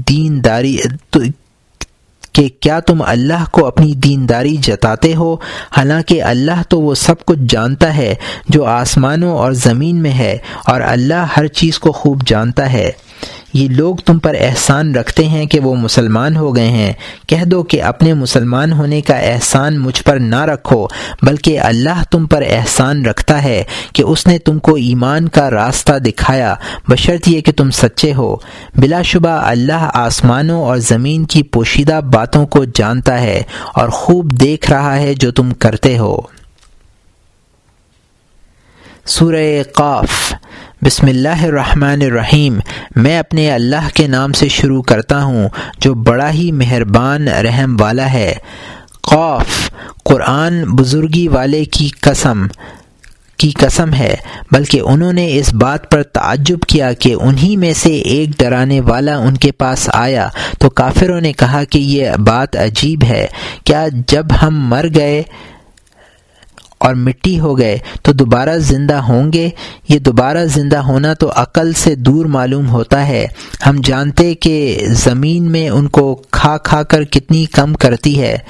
اپنی دینداری جتاتے ہو، حالانکہ اللہ تو وہ سب کچھ جانتا ہے جو آسمانوں اور زمین میں ہے، اور اللہ ہر چیز کو خوب جانتا ہے۔ یہ لوگ تم پر احسان رکھتے ہیں کہ وہ مسلمان ہو گئے ہیں۔ کہہ دو کہ اپنے مسلمان ہونے کا احسان مجھ پر نہ رکھو، بلکہ اللہ تم پر احسان رکھتا ہے کہ اس نے تم کو ایمان کا راستہ دکھایا، بشرط یہ کہ تم سچے ہو۔ بلا شبہ اللہ آسمانوں اور زمین کی پوشیدہ باتوں کو جانتا ہے اور خوب دیکھ رہا ہے جو تم کرتے ہو۔ سورہ قاف۔ بسم اللہ الرحمن الرحیم۔ میں اپنے اللہ کے نام سے شروع کرتا ہوں جو بڑا ہی مہربان رحم والا ہے۔ قاف، قرآن بزرگی والے کی قسم ہے، بلکہ انہوں نے اس بات پر تعجب کیا کہ انہی میں سے ایک ڈرانے والا ان کے پاس آیا، تو کافروں نے کہا کہ یہ بات عجیب ہے، کیا جب ہم مر گئے اور مٹی ہو گئے تو دوبارہ زندہ ہوں گے؟ یہ دوبارہ زندہ ہونا تو عقل سے دور معلوم ہوتا ہے۔ ہم جانتے کہ زمین میں ان کو کھا کھا کر کتنی کم کرتی ہے،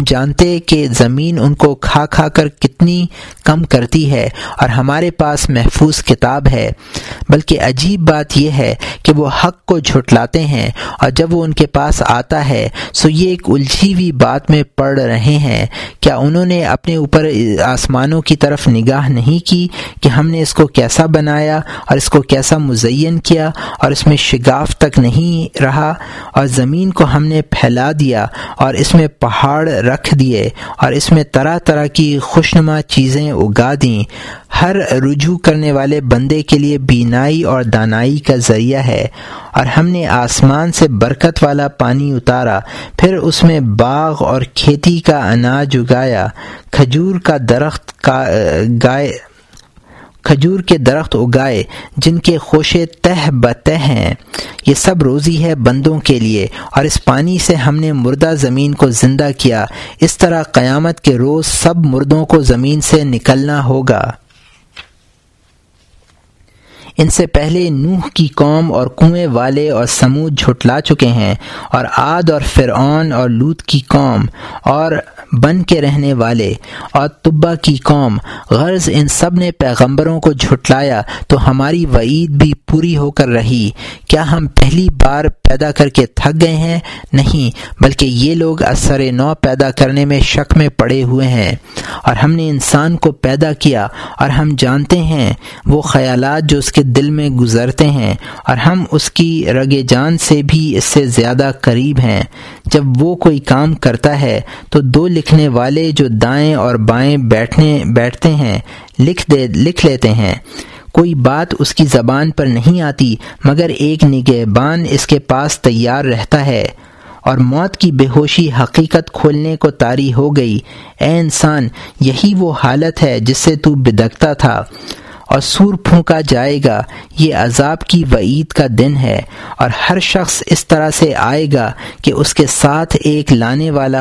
اور ہمارے پاس محفوظ کتاب ہے۔ بلکہ عجیب بات یہ ہے کہ وہ حق کو جھٹلاتے ہیں، اور جب وہ ان کے پاس آتا ہے سو یہ ایک الجھی ہوئی بات میں پڑ رہے ہیں۔ کیا انہوں نے اپنے اوپر آسمانوں کی طرف نگاہ نہیں کی کہ ہم نے اس کو کیسا بنایا اور اس کو کیسا مزین کیا، اور اس میں شگاف تک نہیں رہا، اور زمین کو ہم نے پھیلا دیا اور اس میں پہاڑ رکھ دیے، اور اس میں طرح طرح کی خوشنما چیزیں اگا دیں۔ ہر رجوع کرنے والے بندے کے لیے بینائی اور دانائی کا ذریعہ ہے۔ اور ہم نے آسمان سے برکت والا پانی اتارا، پھر اس میں باغ اور کھیتی کا اناج اگایا، کھجور کے درخت اگائے جن کے خوشے تہ بتہ ہیں۔ یہ سب روزی ہے بندوں کے لیے، اور اس پانی سے ہم نے مردہ زمین کو زندہ کیا۔ اس طرح قیامت کے روز سب مردوں کو زمین سے نکلنا ہوگا۔ ان سے پہلے نوح کی قوم اور کنویں والے اور سمود جھٹلا چکے ہیں، اور عاد اور فرعون اور لوط کی قوم اور بن کے رہنے والے اور تبا کی قوم، غرض ان سب نے پیغمبروں کو جھٹلایا تو ہماری وعید بھی پوری ہو کر رہی۔ کیا ہم پہلی بار پیدا کر کے تھک گئے ہیں؟ نہیں، بلکہ یہ لوگ اثر نو پیدا کرنے میں شک میں پڑے ہوئے ہیں۔ اور ہم نے انسان کو پیدا کیا، اور ہم جانتے ہیں وہ خیالات جو اس کے دل میں گزرتے ہیں، اور ہم اس کی رگ جان سے بھی اس سے زیادہ قریب ہیں۔ جب وہ کوئی کام کرتا ہے تو دو لکھنے والے جو دائیں اور بائیں بیٹھتے ہیں لکھ لیتے ہیں۔ کوئی بات اس کی زبان پر نہیں آتی مگر ایک نگہبان اس کے پاس تیار رہتا ہے۔ اور موت کی بے ہوشی حقیقت کھولنے کو طاری ہو گئی۔ اے انسان، یہی وہ حالت ہے جس سے تو بدکتا تھا، اور سور پھونکا جائے گا۔ یہ عذاب کی وعید کا دن ہے، اور ہر شخص اس طرح سے آئے گا کہ اس کے ساتھ ایک لانے والا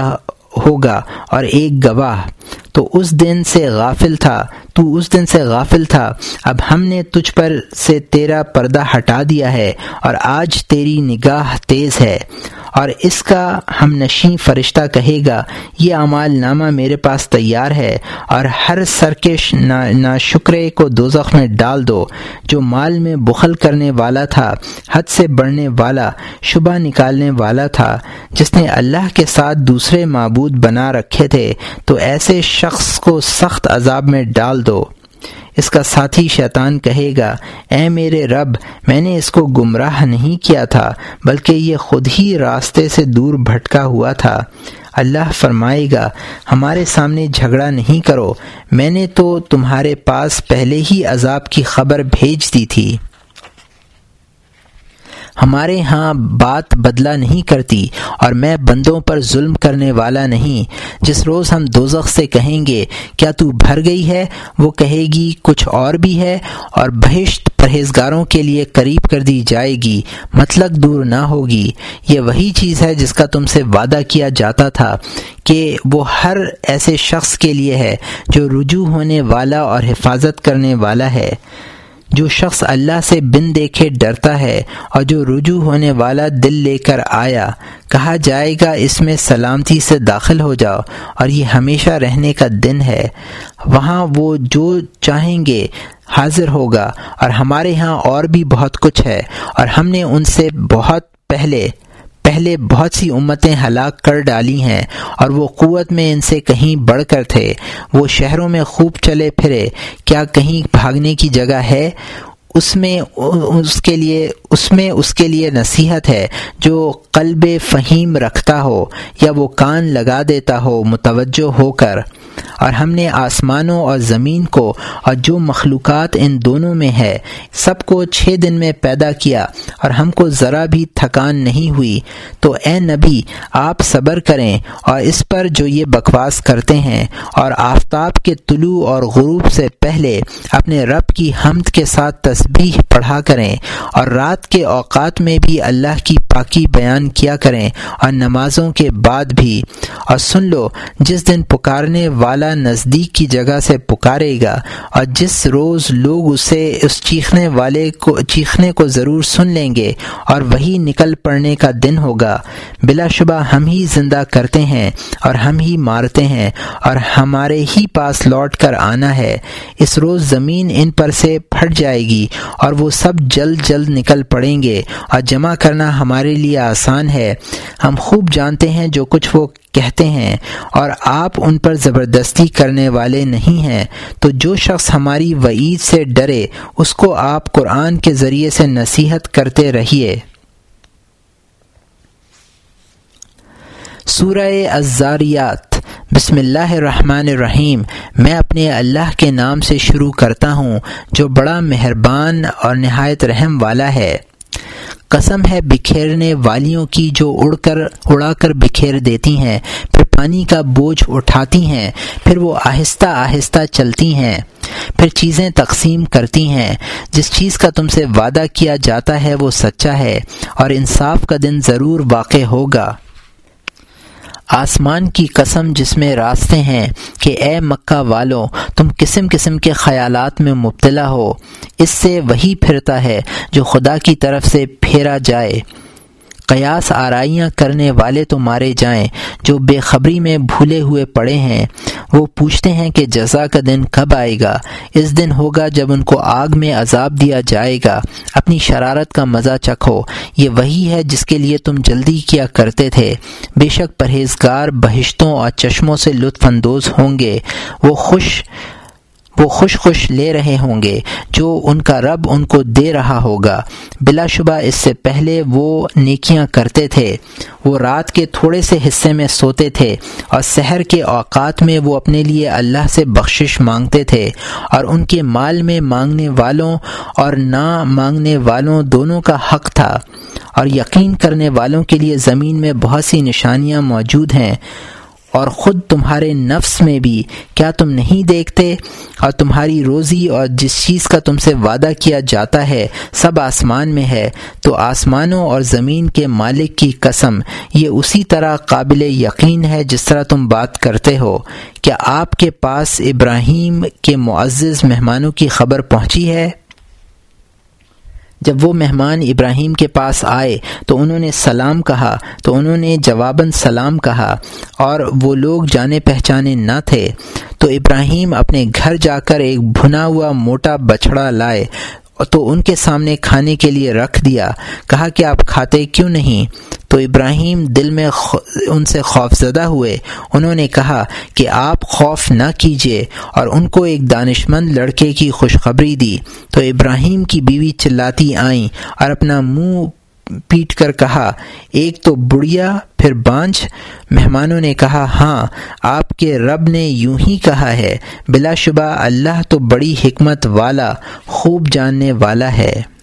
ہوگا اور ایک گواہ۔ تو اس دن سے غافل تھا، اب ہم نے تجھ پر سے تیرا پردہ ہٹا دیا ہے اور آج تیری نگاہ تیز ہے۔ اور اس کا ہم نشیں فرشتہ کہے گا، یہ اعمال نامہ میرے پاس تیار ہے، اور ہر سرکش ناشکرے کو دوزخ میں ڈال دو، جو مال میں بخل کرنے والا تھا، حد سے بڑھنے والا، شبہ نکالنے والا تھا، جس نے اللہ کے ساتھ دوسرے معبود بنا رکھے تھے، تو ایسے شخص کو سخت عذاب میں ڈال دو۔ اس کا ساتھی شیطان کہے گا، اے میرے رب، میں نے اس کو گمراہ نہیں کیا تھا، بلکہ یہ خود ہی راستے سے دور بھٹکا ہوا تھا۔ اللہ فرمائے گا، ہمارے سامنے جھگڑا نہیں کرو، میں نے تو تمہارے پاس پہلے ہی عذاب کی خبر بھیج دی تھی۔ ہمارے ہاں بات بدلہ نہیں کرتی، اور میں بندوں پر ظلم کرنے والا نہیں۔ جس روز ہم دوزخ سے کہیں گے، کیا تو بھر گئی ہے؟ وہ کہے گی، کچھ اور بھی ہے، اور بہشت پرہیزگاروں کے لیے قریب کر دی جائے گی، مطلق دور نہ ہوگی۔ یہ وہی چیز ہے جس کا تم سے وعدہ کیا جاتا تھا کہ وہ ہر ایسے شخص کے لیے ہے جو رجوع ہونے والا اور حفاظت کرنے والا ہے۔ جو شخص اللہ سے بن دیکھے ڈرتا ہے اور جو رجوع ہونے والا دل لے کر آیا، کہا جائے گا اس میں سلامتی سے داخل ہو جاؤ، اور یہ ہمیشہ رہنے کا دن ہے۔ وہاں وہ جو چاہیں گے حاضر ہوگا، اور ہمارے ہاں اور بھی بہت کچھ ہے، اور ہم نے ان سے بہت پہلے بہت سی امتیں ہلاک کر ڈالی ہیں، اور وہ قوت میں ان سے کہیں بڑھ کر تھے۔ وہ شہروں میں خوب چلے پھرے، کیا کہیں بھاگنے کی جگہ ہے؟ اس میں اس کے لیے نصیحت ہے جو قلب فہیم رکھتا ہو، یا وہ کان لگا دیتا ہو متوجہ ہو کر۔ اور ہم نے آسمانوں اور زمین کو اور جو مخلوقات ان دونوں میں ہے سب کو 6 دن میں پیدا کیا، اور ہم کو ذرا بھی تھکان نہیں ہوئی۔ تو اے نبی، آپ صبر کریں اور اس پر جو یہ بکواس کرتے ہیں، اور آفتاب کے طلوع اور غروب سے پہلے اپنے رب کی حمد کے ساتھ تسبیح پڑھا کریں، اور رات کے اوقات میں بھی اللہ کی پاکی بیان کیا کریں، اور نمازوں کے بعد بھی۔ اور سن لو، جس دن پکارنے والا نزدیک کی جگہ سے پکارے گا، اور جس روز لوگ اسے اس چیخنے کو ضرور سن لیں گے، اور وہی نکل پڑنے کا دن ہوگا۔ بلا شبہ ہم ہی زندہ کرتے ہیں اور ہم ہی مارتے ہیں، اور ہمارے ہی پاس لوٹ کر آنا ہے۔ اس روز زمین ان پر سے پھٹ جائے گی، اور وہ سب جلد جلد نکل پڑیں گے، اور جمع کرنا ہمارے لیے آسان ہے۔ ہم خوب جانتے ہیں جو کچھ وہ کہتے ہیں، اور آپ ان پر زبردستی کرنے والے نہیں ہیں۔ تو جو شخص ہماری وعید سے ڈرے، اس کو آپ قرآن کے ذریعے سے نصیحت کرتے رہیے۔ سورہ الذاریات۔ بسم اللہ الرحمن الرحیم۔ میں اپنے اللہ کے نام سے شروع کرتا ہوں جو بڑا مہربان اور نہایت رحم والا ہے۔ قسم ہے بکھیرنے والیوں کی جو اڑا کر بکھیر دیتی ہیں، پھر پانی کا بوجھ اٹھاتی ہیں، پھر وہ آہستہ آہستہ چلتی ہیں، پھر چیزیں تقسیم کرتی ہیں۔ جس چیز کا تم سے وعدہ کیا جاتا ہے وہ سچا ہے، اور انصاف کا دن ضرور واقع ہوگا۔ آسمان کی قسم جس میں راستے ہیں کہ اے مکہ والو، تم قسم قسم کے خیالات میں مبتلا ہو، اس سے وہی پھرتا ہے جو خدا کی طرف سے پھیرا جائے۔ قیاس آرائیاں کرنے والے تو مارے جائیں جو بے خبری میں بھولے ہوئے پڑے ہیں۔ وہ پوچھتے ہیں کہ جزا کا دن کب آئے گا؟ اس دن ہوگا جب ان کو آگ میں عذاب دیا جائے گا۔ اپنی شرارت کا مزہ چکھو، یہ وہی ہے جس کے لیے تم جلدی کیا کرتے تھے۔ بے شک پرہیزگار بہشتوں اور چشموں سے لطف اندوز ہوں گے، وہ خوش لے رہے ہوں گے جو ان کا رب ان کو دے رہا ہوگا۔ بلا شبہ اس سے پہلے وہ نیکیاں کرتے تھے۔ وہ رات کے تھوڑے سے حصے میں سوتے تھے، اور سحر کے اوقات میں وہ اپنے لیے اللہ سے بخشش مانگتے تھے، اور ان کے مال میں مانگنے والوں اور نہ مانگنے والوں دونوں کا حق تھا۔ اور یقین کرنے والوں کے لیے زمین میں بہت سی نشانیاں موجود ہیں، اور خود تمہارے نفس میں بھی کیا تم نہیں دیکھتے؟ اور تمہاری روزی اور جس چیز کا تم سے وعدہ کیا جاتا ہے سب آسمان میں ہے، تو آسمانوں اور زمین کے مالک کی قسم یہ اسی طرح قابل یقین ہے جس طرح تم بات کرتے ہو۔ کیا آپ کے پاس ابراہیم کے معزز مہمانوں کی خبر پہنچی ہے؟ جب وہ مہمان ابراہیم کے پاس آئے تو انہوں نے سلام کہا، تو انہوں نے جواباً سلام کہا، اور وہ لوگ جانے پہچانے نہ تھے۔ تو ابراہیم اپنے گھر جا کر ایک بھنا ہوا موٹا بچڑا لائے تو ان کے سامنے کھانے کے لیے رکھ دیا۔ کہا کہ آپ کھاتے کیوں نہیں؟ تو ابراہیم دل میں ان سے خوف زدہ ہوئے۔ انہوں نے کہا کہ آپ خوف نہ کیجیے، اور ان کو ایک دانشمند لڑکے کی خوشخبری دی۔ تو ابراہیم کی بیوی چلاتی آئیں اور اپنا منہ پیٹ کر کہا، ایک تو بڑھیا پھر بانجھ۔ مہمانوں نے کہا، ہاں آپ کے رب نے یوں ہی کہا ہے، بلا شبہ اللہ تو بڑی حکمت والا خوب جاننے والا ہے۔